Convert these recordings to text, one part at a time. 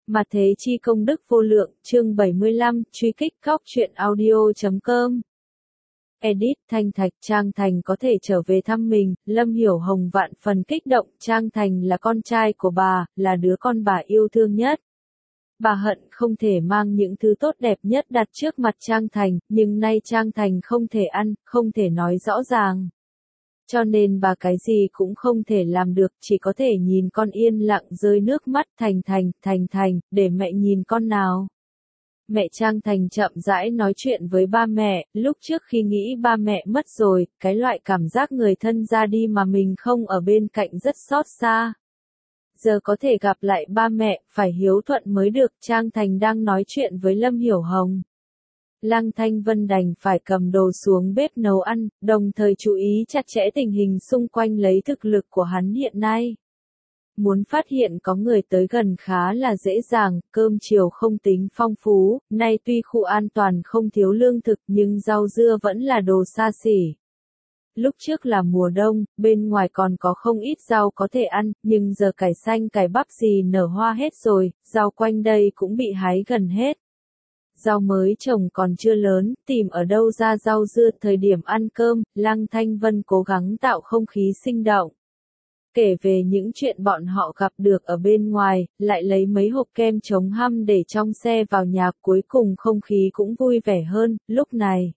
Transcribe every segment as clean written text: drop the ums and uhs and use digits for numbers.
Mà thế chi công đức vô lượng, chương 75, truy kích góc truyện audio.com. Edit, Thanh Thạch, Trang Thành có thể trở về thăm mình, Lâm Hiểu Hồng vạn phần kích động, Trang Thành là con trai của bà, là đứa con bà yêu thương nhất. Bà hận không thể mang những thứ tốt đẹp nhất đặt trước mặt Trang Thành, nhưng nay Trang Thành không thể ăn, không thể nói rõ ràng. Cho nên bà cái gì cũng không thể làm được, chỉ có thể nhìn con yên lặng rơi nước mắt. Thành, để mẹ nhìn con nào. Mẹ Trang Thành chậm rãi nói chuyện với ba mẹ, lúc trước khi nghĩ ba mẹ mất rồi, cái loại cảm giác người thân ra đi mà mình không ở bên cạnh rất xót xa. Giờ có thể gặp lại ba mẹ, phải hiếu thuận mới được. Trang Thành đang nói chuyện với Lâm Hiểu Hồng. Lăng Thanh Vân đành phải cầm đồ xuống bếp nấu ăn, đồng thời chú ý chặt chẽ tình hình xung quanh lấy thực lực của hắn hiện nay. Muốn phát hiện có người tới gần khá là dễ dàng, cơm chiều không tính phong phú, nay tuy khu an toàn không thiếu lương thực nhưng rau dưa vẫn là đồ xa xỉ. Lúc trước là mùa đông, bên ngoài còn có không ít rau có thể ăn, nhưng giờ cải xanh cải bắp gì nở hoa hết rồi, rau quanh đây cũng bị hái gần hết. Rau mới trồng còn chưa lớn, tìm ở đâu ra rau dưa. Thời điểm ăn cơm, Lăng Thanh Vân cố gắng tạo không khí sinh động. Kể về những chuyện bọn họ gặp được ở bên ngoài, lại lấy mấy hộp kem chống hăm để trong xe vào nhà, cuối cùng không khí cũng vui vẻ hơn. Lúc này,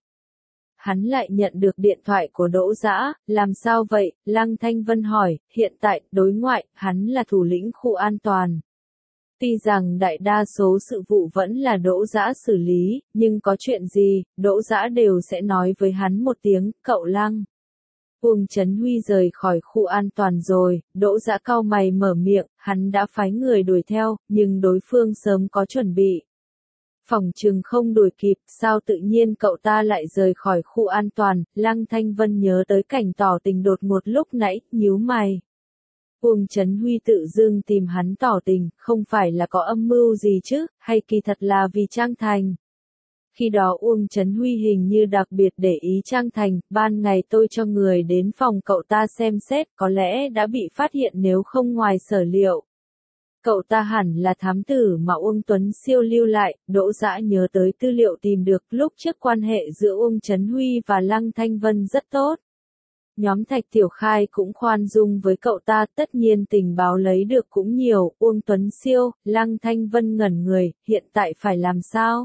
hắn lại nhận được điện thoại của Đỗ Dã. Làm sao vậy? Lăng Thanh Vân hỏi. Hiện tại, đối ngoại, hắn là thủ lĩnh khu an toàn. Tuy rằng đại đa số sự vụ vẫn là Đỗ Dã xử lý, nhưng có chuyện gì, Đỗ Dã đều sẽ nói với hắn một tiếng. Cậu Lăng. Uông Chấn Huy rời khỏi khu an toàn rồi. Đỗ Dã cau mày mở miệng, hắn đã phái người đuổi theo, nhưng đối phương sớm có chuẩn bị. Phỏng chừng không đuổi kịp, sao tự nhiên cậu ta lại rời khỏi khu an toàn. Lăng Thanh Vân nhớ tới cảnh tỏ tình đột ngột lúc nãy, nhíu mày. Uông Chấn Huy tự dưng tìm hắn tỏ tình, không phải là có âm mưu gì chứ, hay kỳ thật là vì Trang Thành. Khi đó Uông Chấn Huy hình như đặc biệt để ý Trang Thành, ban ngày tôi cho người đến phòng cậu ta xem xét, có lẽ đã bị phát hiện nếu không ngoài sở liệu. Cậu ta hẳn là thám tử mà Uông Tuấn Siêu lưu lại. Đỗ Dã nhớ tới tư liệu tìm được, lúc trước quan hệ giữa Uông Chấn Huy và Lăng Thanh Vân rất tốt. Nhóm Thạch Tiểu Khai cũng khoan dung với cậu ta, tất nhiên tình báo lấy được cũng nhiều. Uông Tuấn Siêu, Lăng Thanh Vân ngẩn người, hiện tại phải làm sao?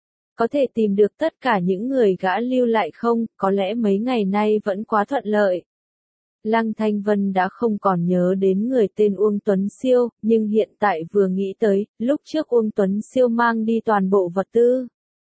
Có thể tìm được tất cả những người gã lưu lại không? Có lẽ mấy ngày nay vẫn quá thuận lợi. Lăng Thanh Vân đã không còn nhớ đến người tên Uông Tuấn Siêu, nhưng hiện tại vừa nghĩ tới, lúc trước Uông Tuấn Siêu mang đi toàn bộ vật tư.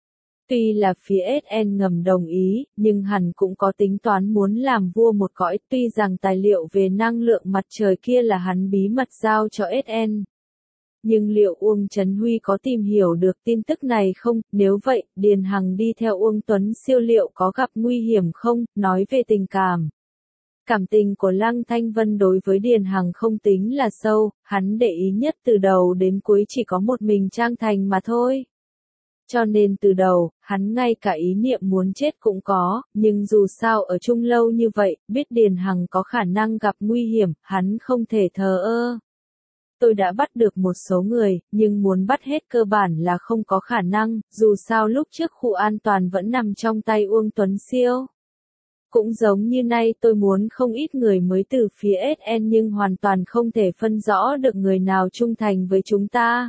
Tuy là phía SN ngầm đồng ý, nhưng hẳn cũng có tính toán muốn làm vua một cõi, tuy rằng tài liệu về năng lượng mặt trời kia là hắn bí mật giao cho SN. Nhưng liệu Uông Chấn Huy có tìm hiểu được tin tức này không? Nếu vậy, Điền Hằng đi theo Uông Tuấn Siêu liệu có gặp nguy hiểm không? Nói về tình cảm. Cảm tình của Lăng Thanh Vân đối với Điền Hằng không tính là sâu, hắn để ý nhất từ đầu đến cuối chỉ có một mình Trang Thành mà thôi. Cho nên từ đầu, hắn ngay cả ý niệm muốn chết cũng có, nhưng dù sao ở chung lâu như vậy, biết Điền Hằng có khả năng gặp nguy hiểm, hắn không thể thờ ơ. Tôi đã bắt được một số người, nhưng muốn bắt hết cơ bản là không có khả năng, dù sao lúc trước khu an toàn vẫn nằm trong tay Uông Tuấn Siêu. Cũng giống như nay tôi muốn không ít người mới từ phía SN nhưng hoàn toàn không thể phân rõ được người nào trung thành với chúng ta.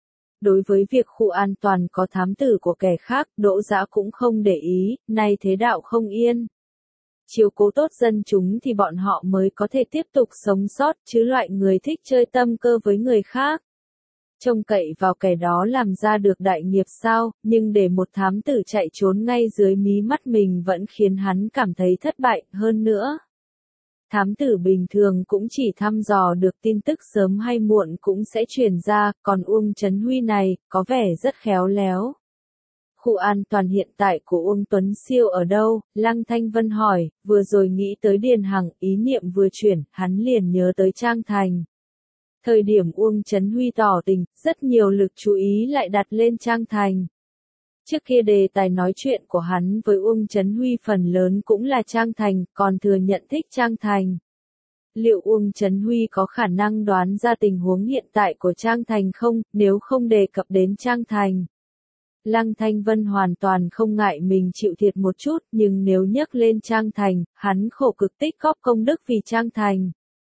Đối với việc khu an toàn có thám tử của kẻ khác, Đỗ Dã cũng không để ý, nay thế đạo không yên. Chiếu cố tốt dân chúng thì bọn họ mới có thể tiếp tục sống sót, chứ loại người thích chơi tâm cơ với người khác. Trông cậy vào kẻ đó làm ra được đại nghiệp sao, nhưng để một thám tử chạy trốn ngay dưới mí mắt mình vẫn khiến hắn cảm thấy thất bại hơn nữa. Thám tử bình thường cũng chỉ thăm dò được tin tức sớm hay muộn cũng sẽ truyền ra, còn Uông Chấn Huy này, có vẻ rất khéo léo. Khu an toàn hiện tại của Uông Tuấn Siêu ở đâu? Lăng Thanh Vân hỏi, vừa rồi nghĩ tới Điền Hằng, ý niệm vừa chuyển, hắn liền nhớ tới Trang Thành. Thời điểm Uông Chấn Huy tỏ tình, rất nhiều lực chú ý lại đặt lên Trang Thành. Trước kia đề tài nói chuyện của hắn với Uông Chấn Huy phần lớn cũng là Trang Thành, còn thừa nhận thích Trang Thành. Liệu Uông Chấn Huy có khả năng đoán ra tình huống hiện tại của Trang Thành không, nếu không đề cập đến Trang Thành? Lăng Thanh Vân hoàn toàn không ngại mình chịu thiệt một chút, nhưng nếu nhắc lên Trang Thành, hắn khổ cực tích góp công đức vì Trang Thành.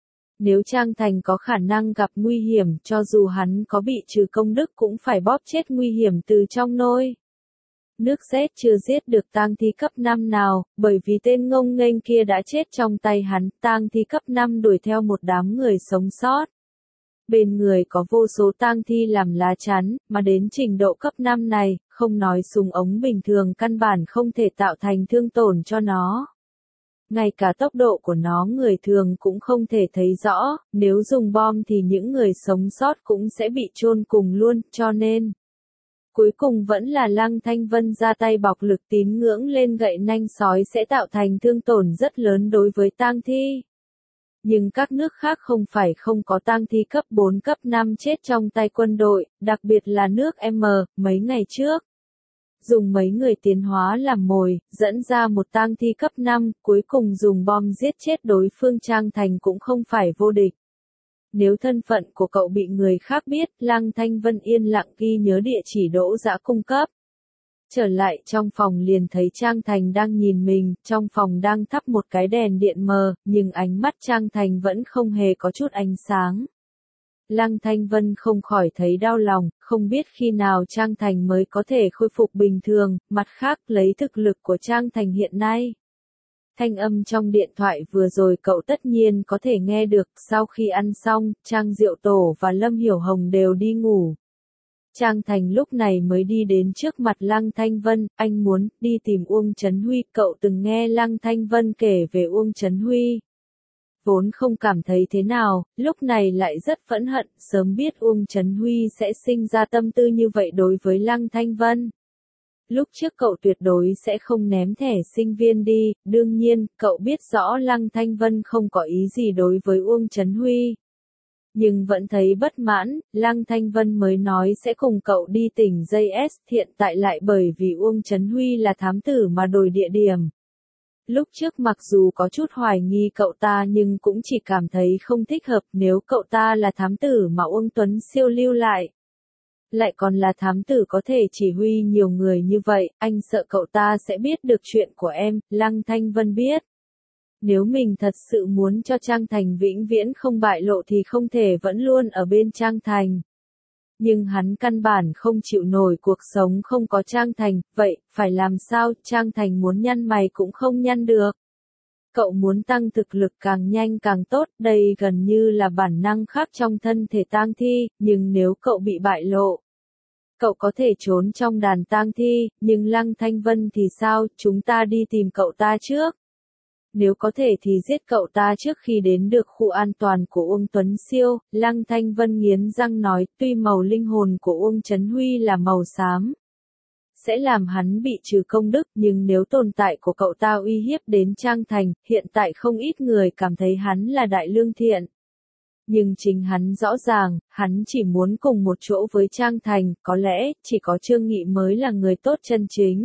Nếu Trang Thành có khả năng gặp nguy hiểm, cho dù hắn có bị trừ công đức cũng phải bóp chết nguy hiểm từ trong nôi. Nước Z chưa giết được tang thi cấp 5 nào, bởi vì tên ngông nghênh kia đã chết trong tay hắn, tang thi cấp 5 đuổi theo một đám người sống sót. Bên người có vô số tang thi làm lá chắn, mà đến trình độ cấp 5 này, không nói súng ống bình thường căn bản không thể tạo thành thương tổn cho nó. Ngay cả tốc độ của nó người thường cũng không thể thấy rõ, nếu dùng bom thì những người sống sót cũng sẽ bị chôn cùng luôn, cho nên cuối cùng vẫn là Lăng Thanh Vân ra tay bọc lực tín ngưỡng lên gậy nanh sói sẽ tạo thành thương tổn rất lớn đối với tang thi. Nhưng các nước khác không phải không có tang thi cấp 4 cấp 5 chết trong tay quân đội, đặc biệt là nước M, mấy ngày trước. Dùng mấy người tiến hóa làm mồi, dẫn ra một tang thi cấp 5, cuối cùng dùng bom giết chết đối phương Trang Thành cũng không phải vô địch. Nếu thân phận của cậu bị người khác biết, Lăng Thanh Vân yên lặng ghi nhớ địa chỉ Đỗ Dã cung cấp. Trở lại trong phòng liền thấy Trang Thành đang nhìn mình, trong phòng đang thắp một cái đèn điện mờ, nhưng ánh mắt Trang Thành vẫn không hề có chút ánh sáng. Lăng Thanh Vân không khỏi thấy đau lòng, không biết khi nào Trang Thành mới có thể khôi phục bình thường, mặt khác lấy thực lực của Trang Thành hiện nay. Thanh âm trong điện thoại vừa rồi cậu tất nhiên có thể nghe được, sau khi ăn xong, Trang Diệu Tổ và Lâm Hiểu Hồng đều đi ngủ. Trang Thành lúc này mới đi đến trước mặt Lăng Thanh Vân, anh muốn đi tìm Uông Chấn Huy, cậu từng nghe Lăng Thanh Vân kể về Uông Chấn Huy. Vốn không cảm thấy thế nào, lúc này lại rất phẫn hận, sớm biết Uông Chấn Huy sẽ sinh ra tâm tư như vậy đối với Lăng Thanh Vân. Lúc trước cậu tuyệt đối sẽ không ném thẻ sinh viên đi, đương nhiên, cậu biết rõ Lăng Thanh Vân không có ý gì đối với Uông Chấn Huy. Nhưng vẫn thấy bất mãn, Lăng Thanh Vân mới nói sẽ cùng cậu đi tỉnh JS, hiện tại lại bởi vì Uông Chấn Huy là thám tử mà đổi địa điểm. Lúc trước mặc dù có chút hoài nghi cậu ta nhưng cũng chỉ cảm thấy không thích hợp nếu cậu ta là thám tử mà Uông Tuấn Siêu lưu lại. Lại còn là thám tử có thể chỉ huy nhiều người như vậy, anh sợ cậu ta sẽ biết được chuyện của em, Lăng Thanh Vân biết. Nếu mình thật sự muốn cho Trang Thành vĩnh viễn không bại lộ thì không thể vẫn luôn ở bên Trang Thành. Nhưng hắn căn bản không chịu nổi cuộc sống không có Trang Thành, vậy, phải làm sao, Trang Thành muốn nhăn mày cũng không nhăn được. Cậu muốn tăng thực lực càng nhanh càng tốt, đây gần như là bản năng khác trong thân thể tang thi, nhưng nếu cậu bị bại lộ, cậu có thể trốn trong đàn tang thi, nhưng Lăng Thanh Vân thì sao, chúng ta đi tìm cậu ta trước. Nếu có thể thì giết cậu ta trước khi đến được khu an toàn của Uông Tuấn Siêu, Lăng Thanh Vân nghiến răng nói, tuy màu linh hồn của Uông Chấn Huy là màu xám, sẽ làm hắn bị trừ công đức, nhưng nếu tồn tại của cậu ta uy hiếp đến Trang Thành, hiện tại không ít người cảm thấy hắn là đại lương thiện. Nhưng chính hắn rõ ràng, hắn chỉ muốn cùng một chỗ với Trang Thành, có lẽ, chỉ có Trương Nghị mới là người tốt chân chính.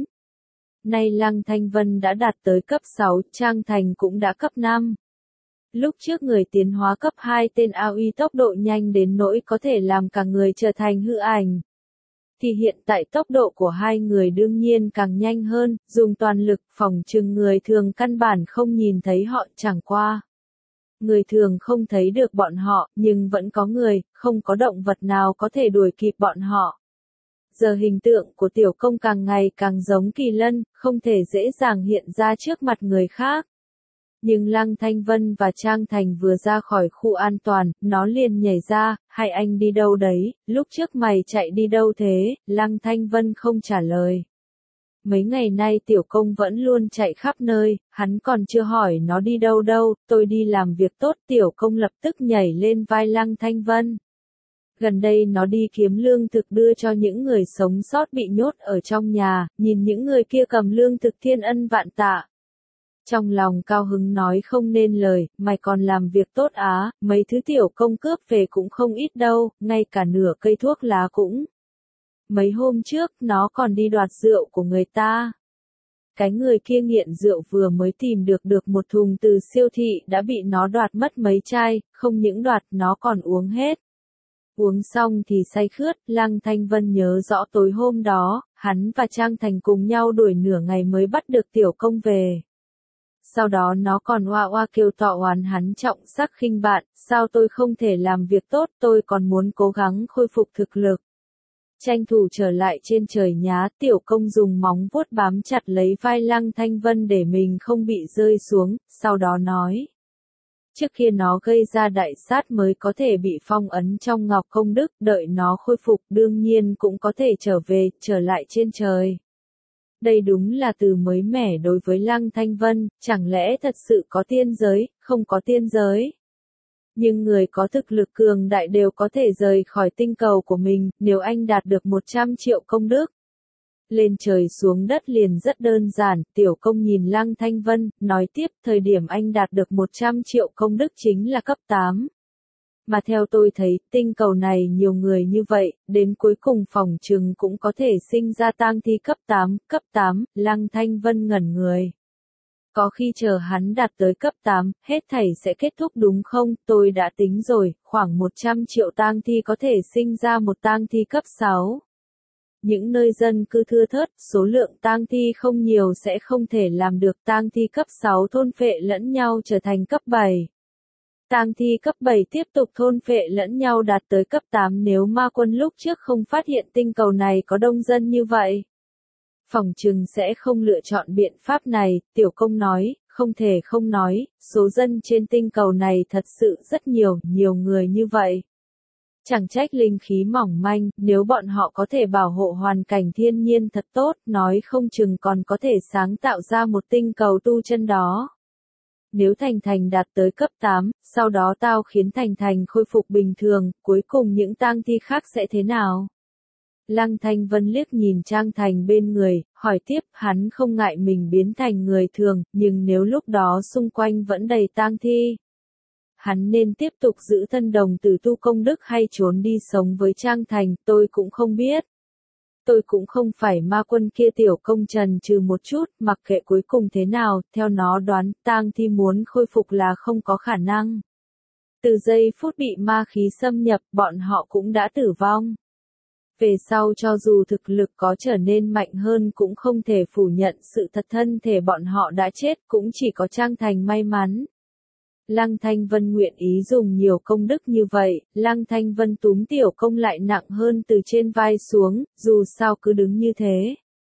Nay Lăng Thanh Vân đã đạt tới cấp 6, Trang Thành cũng đã cấp 5. Lúc trước người tiến hóa cấp 2 tên AOE tốc độ nhanh đến nỗi có thể làm cả người trở thành hư ảnh. Thì hiện tại tốc độ của hai người đương nhiên càng nhanh hơn, dùng toàn lực phòng trừng người thường căn bản không nhìn thấy họ, chẳng qua. Người thường không thấy được bọn họ, nhưng vẫn có người, không có động vật nào có thể đuổi kịp bọn họ. Giờ hình tượng của tiểu công càng ngày càng giống Kỳ Lân, không thể dễ dàng hiện ra trước mặt người khác. Nhưng Lăng Thanh Vân và Trang Thành vừa ra khỏi khu an toàn, nó liền nhảy ra, hai anh đi đâu đấy, lúc trước mày chạy đi đâu thế, Lăng Thanh Vân không trả lời. Mấy ngày nay tiểu công vẫn luôn chạy khắp nơi, hắn còn chưa hỏi nó đi đâu đâu, tôi đi làm việc tốt, tiểu công lập tức nhảy lên vai Lăng Thanh Vân. Gần đây nó đi kiếm lương thực đưa cho những người sống sót bị nhốt ở trong nhà, nhìn những người kia cầm lương thực thiên ân vạn tạ. Trong lòng cao hứng nói không nên lời, mày còn làm việc tốt á, mấy thứ tiểu công cướp về cũng không ít đâu, ngay cả nửa cây thuốc lá cũng. Mấy hôm trước, nó còn đi đoạt rượu của người ta. cái người kia nghiện rượu vừa mới tìm được một thùng từ siêu thị đã bị nó đoạt mất mấy chai, không những đoạt nó còn uống hết. Uống xong thì say khướt, Lăng Thanh Vân nhớ rõ tối hôm đó, hắn và Trang Thành cùng nhau đuổi nửa ngày mới bắt được tiểu công về. Sau đó nó còn oa oa kêu tọ oán hắn trọng sắc khinh bạn, sao tôi không thể làm việc tốt, tôi còn muốn cố gắng khôi phục thực lực. Tranh thủ trở lại trên trời nhá, tiểu công dùng móng vuốt bám chặt lấy vai Lăng Thanh Vân để mình không bị rơi xuống, sau đó nói. Trước kia nó gây ra đại sát mới có thể bị phong ấn trong ngọc công đức, đợi nó khôi phục đương nhiên cũng có thể trở lại trên trời. Đây đúng là từ mới mẻ đối với Lăng Thanh Vân, chẳng lẽ thật sự có tiên giới, không có tiên giới. Nhưng người có thực lực cường đại đều có thể rời khỏi tinh cầu của mình, nếu anh đạt được 100 triệu công đức. Lên trời xuống đất liền rất đơn giản, tiểu công nhìn Lăng Thanh Vân, nói tiếp, thời điểm anh đạt được 100 triệu công đức chính là cấp 8. Mà theo tôi thấy, tinh cầu này nhiều người như vậy, đến cuối cùng phỏng chừng cũng có thể sinh ra tang thi cấp 8, Lăng Thanh Vân ngẩn người. Có khi chờ hắn đạt tới cấp 8, hết thảy sẽ kết thúc đúng không? Tôi đã tính rồi, khoảng 100 triệu tang thi có thể sinh ra một tang thi cấp 6. Những nơi dân cư thưa thớt, số lượng tang thi không nhiều sẽ không thể làm được tang thi cấp 6 thôn phệ lẫn nhau trở thành cấp 7. Tang thi cấp 7 tiếp tục thôn phệ lẫn nhau đạt tới cấp 8 nếu ma quân lúc trước không phát hiện tinh cầu này có đông dân như vậy. Phỏng chừng sẽ không lựa chọn biện pháp này, tiểu công nói, không thể không nói, số dân trên tinh cầu này thật sự rất nhiều người như vậy. Chẳng trách linh khí mỏng manh, nếu bọn họ có thể bảo hộ hoàn cảnh thiên nhiên thật tốt, nói không chừng còn có thể sáng tạo ra một tinh cầu tu chân đó. Nếu Thành Thành đạt tới cấp 8, sau đó tao khiến Thành Thành khôi phục bình thường, cuối cùng những tang thi khác sẽ thế nào? Lăng Thanh Vân liếc nhìn Trang Thành bên người, hỏi tiếp, hắn không ngại mình biến thành người thường, nhưng nếu lúc đó xung quanh vẫn đầy tang thi. Hắn nên tiếp tục giữ thân đồng tử tu công đức hay trốn đi sống với Trang Thành, tôi cũng không biết. Tôi cũng không phải ma quân kia tiểu công trần trừ một chút, mặc kệ cuối cùng thế nào, theo nó đoán, tang thi muốn khôi phục là không có khả năng. Từ giây phút bị ma khí xâm nhập, bọn họ cũng đã tử vong. Về sau cho dù thực lực có trở nên mạnh hơn cũng không thể phủ nhận sự thật thân thể bọn họ đã chết, cũng chỉ có Trang Thành may mắn. Lăng Thanh Vân nguyện ý dùng nhiều công đức như vậy, Lăng Thanh Vân túm tiểu công lại nặng hơn từ trên vai xuống, dù sao cứ đứng như thế.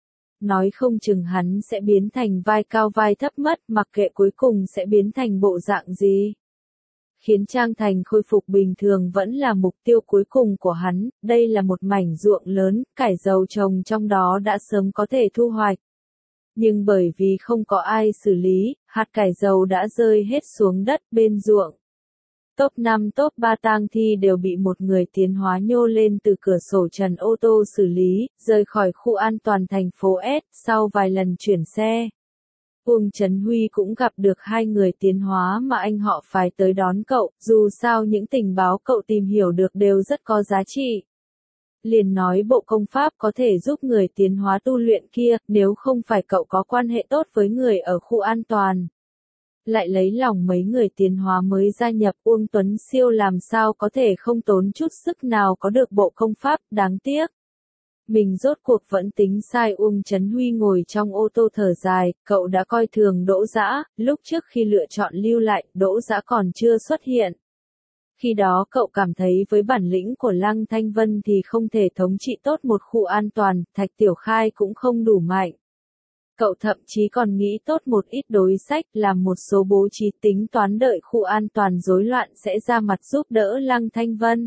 Nói không chừng hắn sẽ biến thành vai cao vai thấp mất, mặc kệ cuối cùng sẽ biến thành bộ dạng gì. Khiến Trang Thành khôi phục bình thường vẫn là mục tiêu cuối cùng của hắn, đây là một mảnh ruộng lớn, cải dầu trồng trong đó đã sớm có thể thu hoạch. Nhưng bởi vì không có ai xử lý, hạt cải dầu đã rơi hết xuống đất bên ruộng. Top 5 top 3 tang thi đều bị một người tiến hóa nhô lên từ cửa sổ trần ô tô xử lý, rời khỏi khu an toàn thành phố S, sau vài lần chuyển xe. Uông Trấn Huy cũng gặp được hai người tiến hóa mà anh họ phải tới đón cậu, dù sao những tình báo cậu tìm hiểu được đều rất có giá trị. Liền nói bộ công pháp có thể giúp người tiến hóa tu luyện kia, nếu không phải cậu có quan hệ tốt với người ở khu an toàn. Lại lấy lòng mấy người tiến hóa mới gia nhập, Uông Tuấn Siêu làm sao có thể không tốn chút sức nào có được bộ công pháp, đáng tiếc. Mình rốt cuộc vẫn tính sai. Uông Trấn Huy ngồi trong ô tô thở dài, cậu đã coi thường Đỗ Dã, lúc trước khi lựa chọn lưu lại, Đỗ Dã còn chưa xuất hiện. Khi đó cậu cảm thấy với bản lĩnh của Lăng Thanh Vân thì không thể thống trị tốt một khu an toàn, Thạch Tiểu Khai cũng không đủ mạnh. Cậu thậm chí còn nghĩ tốt một ít đối sách, làm một số bố trí tính toán đợi khu an toàn rối loạn sẽ ra mặt giúp đỡ Lăng Thanh Vân.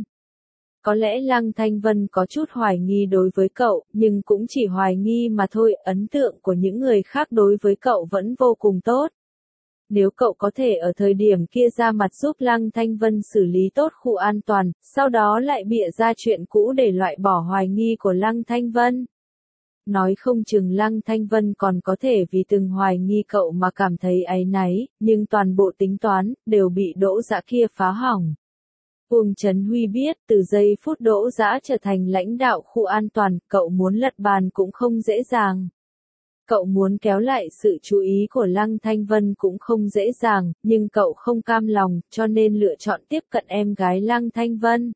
Có lẽ Lăng Thanh Vân có chút hoài nghi đối với cậu, nhưng cũng chỉ hoài nghi mà thôi, ấn tượng của những người khác đối với cậu vẫn vô cùng tốt. Nếu cậu có thể ở thời điểm kia ra mặt giúp Lăng Thanh Vân xử lý tốt khu an toàn, sau đó lại bịa ra chuyện cũ để loại bỏ hoài nghi của Lăng Thanh Vân. Nói không chừng Lăng Thanh Vân còn có thể vì từng hoài nghi cậu mà cảm thấy áy náy, nhưng toàn bộ tính toán, đều bị Đỗ Dã kia phá hỏng. Uông Trấn Huy biết, từ giây phút Đỗ Dã trở thành lãnh đạo khu an toàn, cậu muốn lật bàn cũng không dễ dàng. Cậu muốn kéo lại sự chú ý của Lăng Thanh Vân cũng không dễ dàng, nhưng cậu không cam lòng, cho nên lựa chọn tiếp cận em gái Lăng Thanh Vân.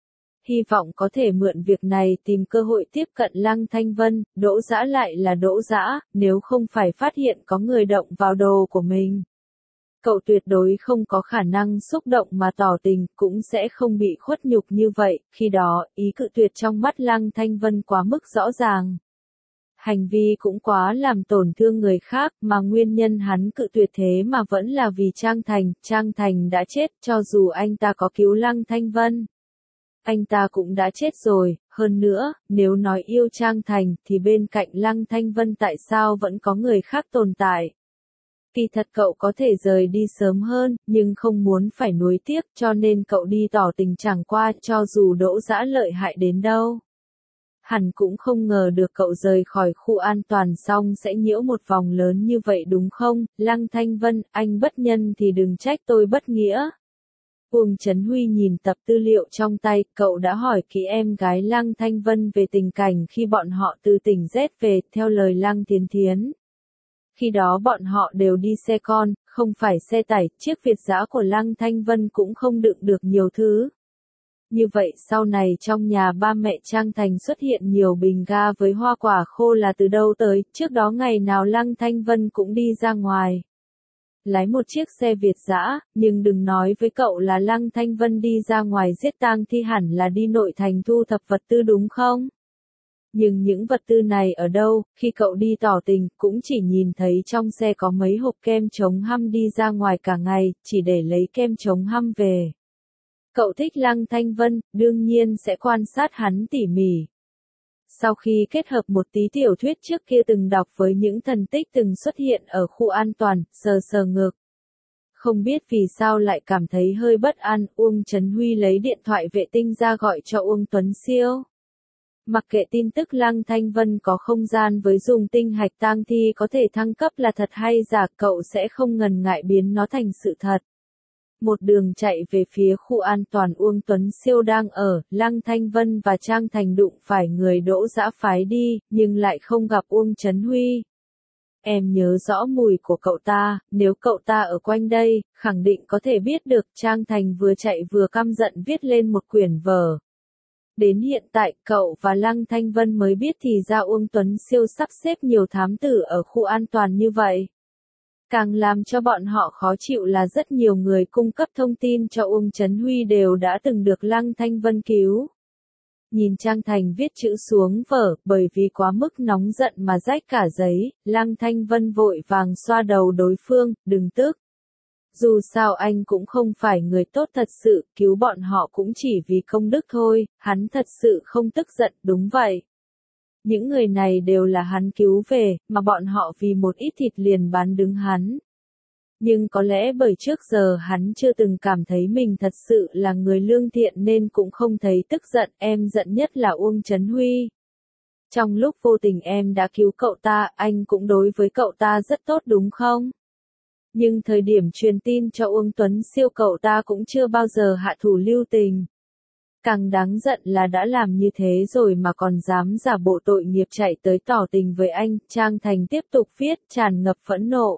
Hy vọng có thể mượn việc này tìm cơ hội tiếp cận Lăng Thanh Vân, Đỗ Dã lại là Đỗ Dã, nếu không phải phát hiện có người động vào đồ của mình. Cậu tuyệt đối không có khả năng xúc động mà tỏ tình, cũng sẽ không bị khuất nhục như vậy, khi đó, ý cự tuyệt trong mắt Lăng Thanh Vân quá mức rõ ràng. Hành vi cũng quá làm tổn thương người khác, mà nguyên nhân hắn cự tuyệt thế mà vẫn là vì Trang Thành đã chết, cho dù anh ta có cứu Lăng Thanh Vân. Anh ta cũng đã chết rồi, hơn nữa, nếu nói yêu Trang Thành thì bên cạnh Lăng Thanh Vân tại sao vẫn có người khác tồn tại. Kỳ thật cậu có thể rời đi sớm hơn, nhưng không muốn phải nuối tiếc cho nên cậu đi tỏ tình chẳng qua cho dù Đỗ Dã lợi hại đến đâu. Hẳn cũng không ngờ được cậu rời khỏi khu an toàn xong sẽ nhiễu một vòng lớn như vậy đúng không, Lăng Thanh Vân, anh bất nhân thì đừng trách tôi bất nghĩa. Uông Chấn Huy nhìn tập tư liệu trong tay, cậu đã hỏi kỹ em gái Lăng Thanh Vân về tình cảnh khi bọn họ từ tỉnh Z về, theo lời Lăng Thiến Thiến. Khi đó bọn họ đều đi xe con, không phải xe tải, chiếc Việt dã của Lăng Thanh Vân cũng không đựng được nhiều thứ. Như vậy sau này trong nhà ba mẹ Trang Thành xuất hiện nhiều bình ga với hoa quả khô là từ đâu tới, trước đó ngày nào Lăng Thanh Vân cũng đi ra ngoài. Lái một chiếc xe Việt dã, nhưng đừng nói với cậu là Lăng Thanh Vân đi ra ngoài giết tang thi hẳn là đi nội thành thu thập vật tư đúng không? Nhưng những vật tư này ở đâu, khi cậu đi tỏ tình, cũng chỉ nhìn thấy trong xe có mấy hộp kem chống hăm đi ra ngoài cả ngày, chỉ để lấy kem chống hăm về. Cậu thích Lăng Thanh Vân, đương nhiên sẽ quan sát hắn tỉ mỉ. Sau khi kết hợp một tí tiểu thuyết trước kia từng đọc với những thần tích từng xuất hiện ở khu an toàn, sờ ngực. Không biết vì sao lại cảm thấy hơi bất an, Uông Chấn Huy lấy điện thoại vệ tinh ra gọi cho Uông Tuấn Siêu. Mặc kệ tin tức Lăng Thanh Vân có không gian với dùng tinh hạch tang thi có thể thăng cấp là thật hay giả, cậu sẽ không ngần ngại biến nó thành sự thật. Một đường chạy về phía khu an toàn Uông Tuấn Siêu đang ở, Lăng Thanh Vân và Trang Thành đụng phải người Đỗ Dã phái đi, nhưng lại không gặp Uông Chấn Huy. Em nhớ rõ mùi của cậu ta, nếu cậu ta ở quanh đây, khẳng định có thể biết được. Trang Thành vừa chạy vừa căm giận viết lên một quyển vở. Đến hiện tại, cậu và Lăng Thanh Vân mới biết thì ra Uông Tuấn Siêu sắp xếp nhiều thám tử ở khu an toàn như vậy. Càng làm cho bọn họ khó chịu là rất nhiều người cung cấp thông tin cho Uông Chấn Huy đều đã từng được Lăng Thanh Vân cứu. Nhìn Trang Thành viết chữ xuống vở, bởi vì quá mức nóng giận mà rách cả giấy, Lăng Thanh Vân vội vàng xoa đầu đối phương, đừng tức. Dù sao anh cũng không phải người tốt thật sự, cứu bọn họ cũng chỉ vì công đức thôi, hắn thật sự không tức giận, đúng vậy. Những người này đều là hắn cứu về, mà bọn họ vì một ít thịt liền bán đứng hắn. Nhưng có lẽ bởi trước giờ hắn chưa từng cảm thấy mình thật sự là người lương thiện nên cũng không thấy tức giận, em giận nhất là Uông Chấn Huy. Trong lúc vô tình em đã cứu cậu ta, anh cũng đối với cậu ta rất tốt đúng không? Nhưng thời điểm truyền tin cho Uông Tuấn Siêu cậu ta cũng chưa bao giờ hạ thủ lưu tình. Càng đáng giận là đã làm như thế rồi mà còn dám giả bộ tội nghiệp chạy tới tỏ tình với anh, Trang Thành tiếp tục viết tràn ngập phẫn nộ.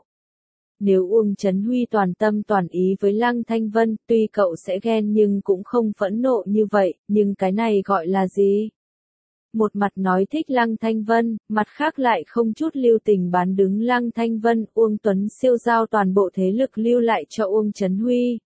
Nếu Uông Chấn Huy toàn tâm toàn ý với Lăng Thanh Vân, tuy cậu sẽ ghen nhưng cũng không phẫn nộ như vậy, nhưng cái này gọi là gì? Một mặt nói thích Lăng Thanh Vân, mặt khác lại không chút lưu tình bán đứng Lăng Thanh Vân, Uông Tuấn Siêu giao toàn bộ thế lực lưu lại cho Uông Chấn Huy.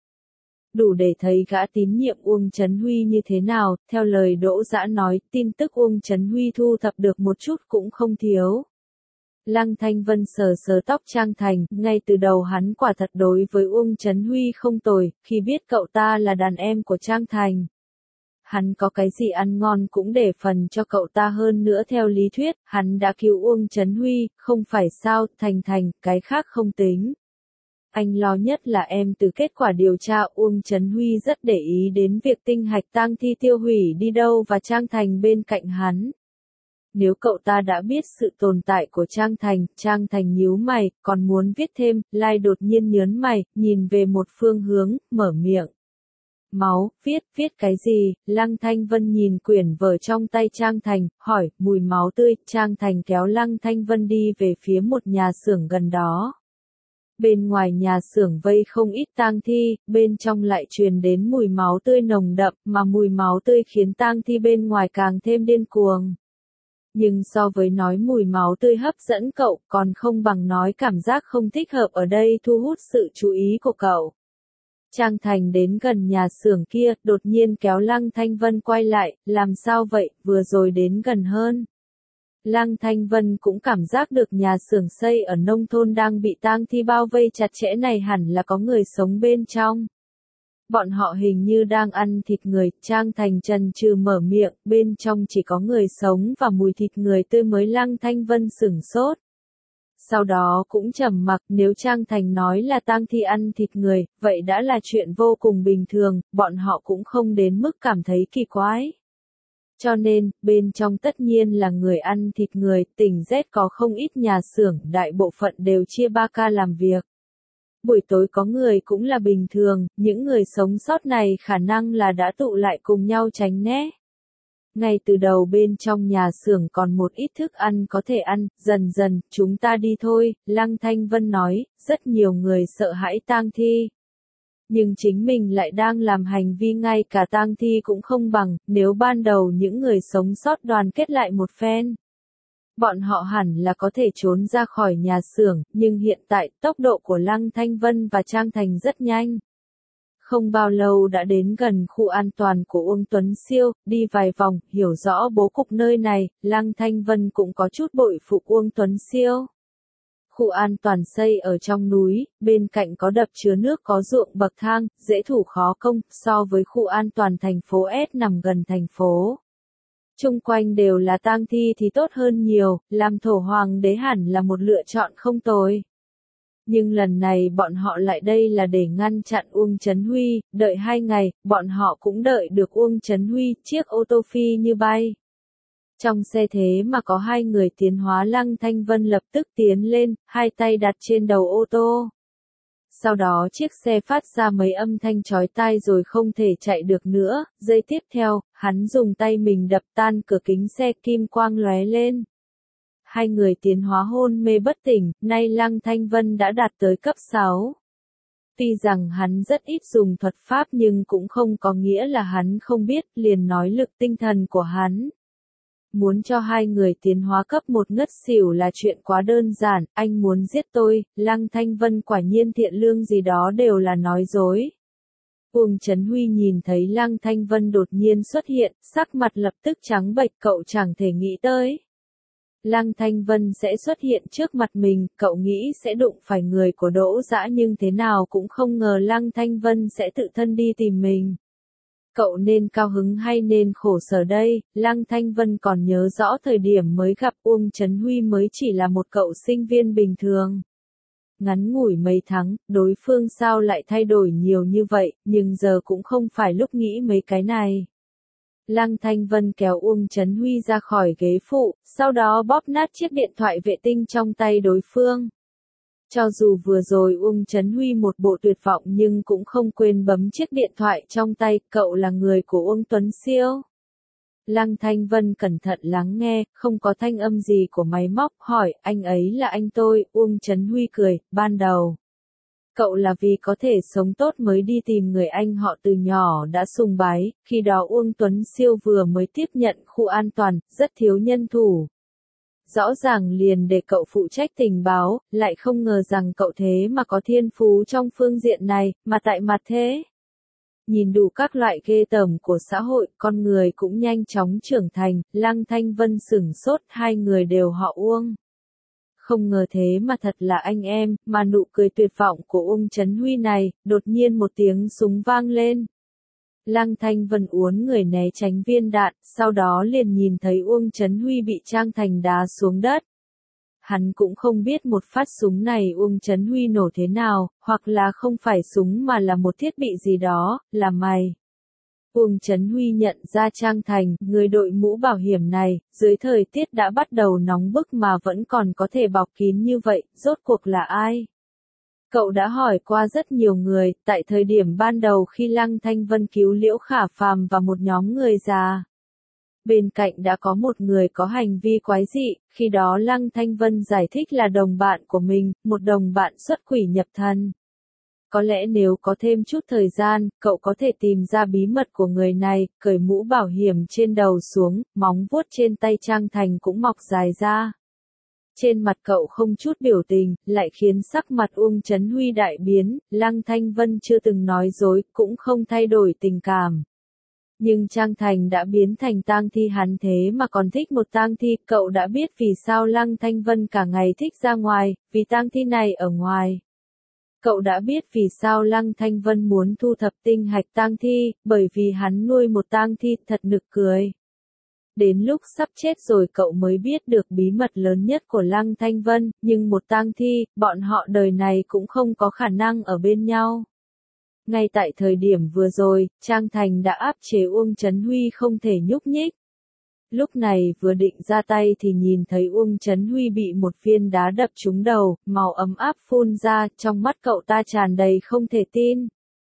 Đủ để thấy gã tín nhiệm Uông Chấn Huy như thế nào, theo lời Đỗ Dã nói, tin tức Uông Chấn Huy thu thập được một chút cũng không thiếu. Lăng Thanh Vân sờ tóc Trang Thành, ngay từ đầu hắn quả thật đối với Uông Chấn Huy không tồi, khi biết cậu ta là đàn em của Trang Thành. Hắn có cái gì ăn ngon cũng để phần cho cậu ta hơn nữa theo lý thuyết, hắn đã cứu Uông Chấn Huy, không phải sao, Thành, cái khác không tính. Anh lo nhất là em từ kết quả điều tra Uông Chấn Huy rất để ý đến việc tinh hạch tang thi tiêu hủy đi đâu và Trang Thành bên cạnh hắn. Nếu cậu ta đã biết sự tồn tại của Trang Thành nhíu mày, còn muốn viết thêm, Lai đột nhiên nhớn mày, nhìn về một phương hướng, mở miệng. Máu, viết cái gì? Lăng Thanh Vân nhìn quyển vở trong tay Trang Thành, hỏi, mùi máu tươi. Trang Thành kéo Lăng Thanh Vân đi về phía một nhà xưởng gần đó. Bên ngoài nhà xưởng vây không ít tang thi, bên trong lại truyền đến mùi máu tươi nồng đậm, mà mùi máu tươi khiến tang thi bên ngoài càng thêm điên cuồng. Nhưng so với nói mùi máu tươi hấp dẫn cậu, còn không bằng nói cảm giác không thích hợp ở đây thu hút sự chú ý của cậu. Trang Thành đến gần nhà xưởng kia, đột nhiên kéo Lăng Thanh Vân quay lại, làm sao vậy, vừa rồi đến gần hơn. Lăng Thanh Vân cũng cảm giác được nhà xưởng xây ở nông thôn đang bị tang thi bao vây chặt chẽ này hẳn là có người sống bên trong. Bọn họ hình như đang ăn thịt người, Trang Thành chần chừ mở miệng, bên trong chỉ có người sống và mùi thịt người tươi mới. Lăng Thanh Vân sửng sốt. Sau đó cũng trầm mặc, nếu Trang Thành nói là tang thi ăn thịt người, vậy đã là chuyện vô cùng bình thường, bọn họ cũng không đến mức cảm thấy kỳ quái. Cho nên, bên trong tất nhiên là người ăn thịt người, tỉnh Z có không ít nhà xưởng, đại bộ phận đều chia 3 ca làm việc. Buổi tối có người cũng là bình thường, những người sống sót này khả năng là đã tụ lại cùng nhau tránh né. Ngay từ đầu bên trong nhà xưởng còn một ít thức ăn có thể ăn, dần dần, chúng ta đi thôi, Lăng Thanh Vân nói, rất nhiều người sợ hãi tang thi. Nhưng chính mình lại đang làm hành vi ngay cả tang thi cũng không bằng, nếu ban đầu những người sống sót đoàn kết lại một phen. Bọn họ hẳn là có thể trốn ra khỏi nhà xưởng, nhưng hiện tại tốc độ của Lăng Thanh Vân và Trang Thành rất nhanh. Không bao lâu đã đến gần khu an toàn của Uông Tuấn Siêu, đi vài vòng, hiểu rõ bố cục nơi này, Lăng Thanh Vân cũng có chút bội phục Uông Tuấn Siêu. Khu an toàn xây ở trong núi, bên cạnh có đập chứa nước có ruộng bậc thang, dễ thủ khó công, so với khu an toàn thành phố S nằm gần thành phố. Chung quanh đều là tang thi thì tốt hơn nhiều, làm thổ hoàng đế hẳn là một lựa chọn không tồi. Nhưng lần này bọn họ lại đây là để ngăn chặn Uông Chấn Huy, đợi 2 ngày, bọn họ cũng đợi được Uông Chấn Huy, chiếc ô tô phi như bay. Trong xe thế mà có 2 người tiến hóa. Lăng Thanh Vân lập tức tiến lên, 2 tay đặt trên đầu ô tô. Sau đó chiếc xe phát ra mấy âm thanh chói tai rồi không thể chạy được nữa, giây tiếp theo, hắn dùng tay mình đập tan cửa kính xe, kim quang lóe lên. 2 người tiến hóa hôn mê bất tỉnh, nay Lăng Thanh Vân đã đạt tới cấp 6. Tuy rằng hắn rất ít dùng thuật pháp nhưng cũng không có nghĩa là hắn không biết, liền nói lực tinh thần của hắn. Muốn cho 2 người tiến hóa cấp 1 ngất xỉu là chuyện quá đơn giản, anh muốn giết tôi, Lăng Thanh Vân quả nhiên thiện lương gì đó đều là nói dối. Uông Chấn Huy nhìn thấy Lăng Thanh Vân đột nhiên xuất hiện, sắc mặt lập tức trắng bệch, cậu chẳng thể nghĩ tới. Lăng Thanh Vân sẽ xuất hiện trước mặt mình, cậu nghĩ sẽ đụng phải người của Đỗ Dã nhưng thế nào cũng không ngờ Lăng Thanh Vân sẽ tự thân đi tìm mình. Cậu nên cao hứng hay nên khổ sở đây? Lăng Thanh Vân còn nhớ rõ thời điểm mới gặp Uông Chấn Huy mới chỉ là một cậu sinh viên bình thường. Ngắn ngủi mấy tháng, đối phương sao lại thay đổi nhiều như vậy, nhưng giờ cũng không phải lúc nghĩ mấy cái này. Lăng Thanh Vân kéo Uông Chấn Huy ra khỏi ghế phụ, sau đó bóp nát chiếc điện thoại vệ tinh trong tay đối phương. Cho dù vừa rồi Uông Chấn Huy một bộ tuyệt vọng nhưng cũng không quên bấm chiếc điện thoại trong tay, cậu là người của Uông Tuấn Siêu. Lăng Thanh Vân cẩn thận lắng nghe, không có thanh âm gì của máy móc, hỏi, anh ấy là anh tôi, Uông Chấn Huy cười, ban đầu. Cậu là vì có thể sống tốt mới đi tìm người anh họ từ nhỏ đã sùng bái, khi đó Uông Tuấn Siêu vừa mới tiếp nhận khu an toàn, rất thiếu nhân thủ. Rõ ràng liền để cậu phụ trách tình báo, lại không ngờ rằng cậu thế mà có thiên phú trong phương diện này, mà tại mặt thế. Nhìn đủ các loại ghê tởm của xã hội, con người cũng nhanh chóng trưởng thành, Lăng Thanh Vân sửng sốt, 2 người đều họ Uông. Không ngờ thế mà thật là anh em, mà nụ cười tuyệt vọng của Uông Chấn Huy này, đột nhiên một tiếng súng vang lên. Lăng Thanh Vân uốn người né tránh viên đạn, sau đó liền nhìn thấy Uông Chấn Huy bị Trang Thành đá xuống đất. Hắn cũng không biết một phát súng này Uông Chấn Huy nổ thế nào, hoặc là không phải súng mà là một thiết bị gì đó, là mày. Uông Chấn Huy nhận ra Trang Thành, người đội mũ bảo hiểm này, dưới thời tiết đã bắt đầu nóng bức mà vẫn còn có thể bọc kín như vậy, rốt cuộc là ai? Cậu đã hỏi qua rất nhiều người, tại thời điểm ban đầu khi Lăng Thanh Vân cứu Liễu Khả Phàm và một nhóm người già. Bên cạnh đã có một người có hành vi quái dị, khi đó Lăng Thanh Vân giải thích là đồng bạn của mình, một đồng bạn xuất quỷ nhập thần. Có lẽ nếu có thêm chút thời gian, cậu có thể tìm ra bí mật của người này, cởi mũ bảo hiểm trên đầu xuống, móng vuốt trên tay Trang Thành cũng mọc dài ra. Trên mặt cậu không chút biểu tình, lại khiến sắc mặt Uông Chấn Huy đại biến, Lăng Thanh Vân chưa từng nói dối, cũng không thay đổi tình cảm. Nhưng Trang Thành đã biến thành tang thi hắn thế mà còn thích một tang thi, cậu đã biết vì sao Lăng Thanh Vân cả ngày thích ra ngoài, vì tang thi này ở ngoài. Cậu đã biết vì sao Lăng Thanh Vân muốn thu thập tinh hạch tang thi, bởi vì hắn nuôi một tang thi, thật nực cười. Đến lúc sắp chết rồi cậu mới biết được bí mật lớn nhất của Lăng Thanh Vân, nhưng một tang thi, bọn họ đời này cũng không có khả năng ở bên nhau. Ngay tại thời điểm vừa rồi, Trang Thành đã áp chế Uông Chấn Huy không thể nhúc nhích. Lúc này vừa định ra tay thì nhìn thấy Uông Chấn Huy bị một viên đá đập trúng đầu, màu ấm áp phun ra, trong mắt cậu ta tràn đầy không thể tin.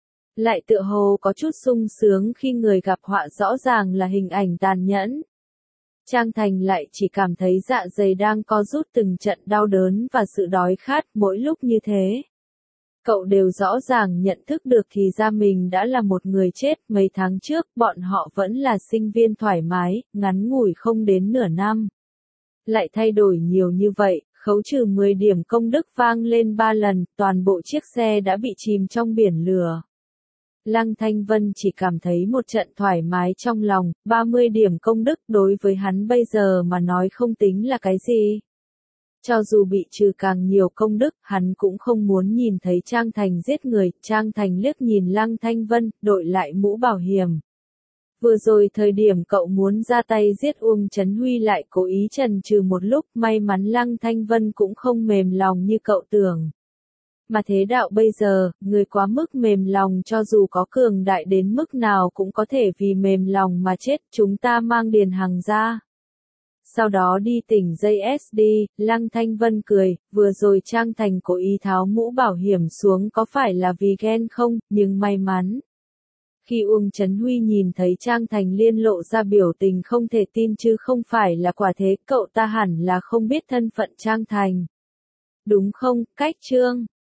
Lại tựa hồ có chút sung sướng khi người gặp họa rõ ràng là hình ảnh tàn nhẫn. Trang Thành lại chỉ cảm thấy dạ dày đang co rút từng trận đau đớn và sự đói khát mỗi lúc như thế. Cậu đều rõ ràng nhận thức được thì ra mình đã là một người chết, mấy tháng trước bọn họ vẫn là sinh viên thoải mái, ngắn ngủi không đến nửa năm. Lại thay đổi nhiều như vậy, khấu trừ 10 điểm công đức vang lên 3 lần, toàn bộ chiếc xe đã bị chìm trong biển lửa. Lăng Thanh Vân chỉ cảm thấy một trận thoải mái trong lòng, 30 điểm công đức đối với hắn bây giờ mà nói không tính là cái gì. Cho dù bị trừ càng nhiều công đức, hắn cũng không muốn nhìn thấy Trang Thành giết người. Trang Thành liếc nhìn Lăng Thanh Vân, đội lại mũ bảo hiểm. Vừa rồi thời điểm cậu muốn ra tay giết Uông Chấn Huy lại cố ý chần chừ một lúc, may mắn Lăng Thanh Vân cũng không mềm lòng như cậu tưởng. Mà thế đạo bây giờ, người quá mức mềm lòng cho dù có cường đại đến mức nào cũng có thể vì mềm lòng mà chết, chúng ta mang Điền Hằng ra. Sau đó đi tỉnh dây SD, Lăng Thanh Vân cười, vừa rồi Trang Thành cố ý tháo mũ bảo hiểm xuống có phải là vì ghen không, nhưng may mắn. Khi Uông Chấn Huy nhìn thấy Trang Thành liên lộ ra biểu tình không thể tin chứ không phải là quả thế, cậu ta hẳn là không biết thân phận Trang Thành. Đúng không, Cách Trương?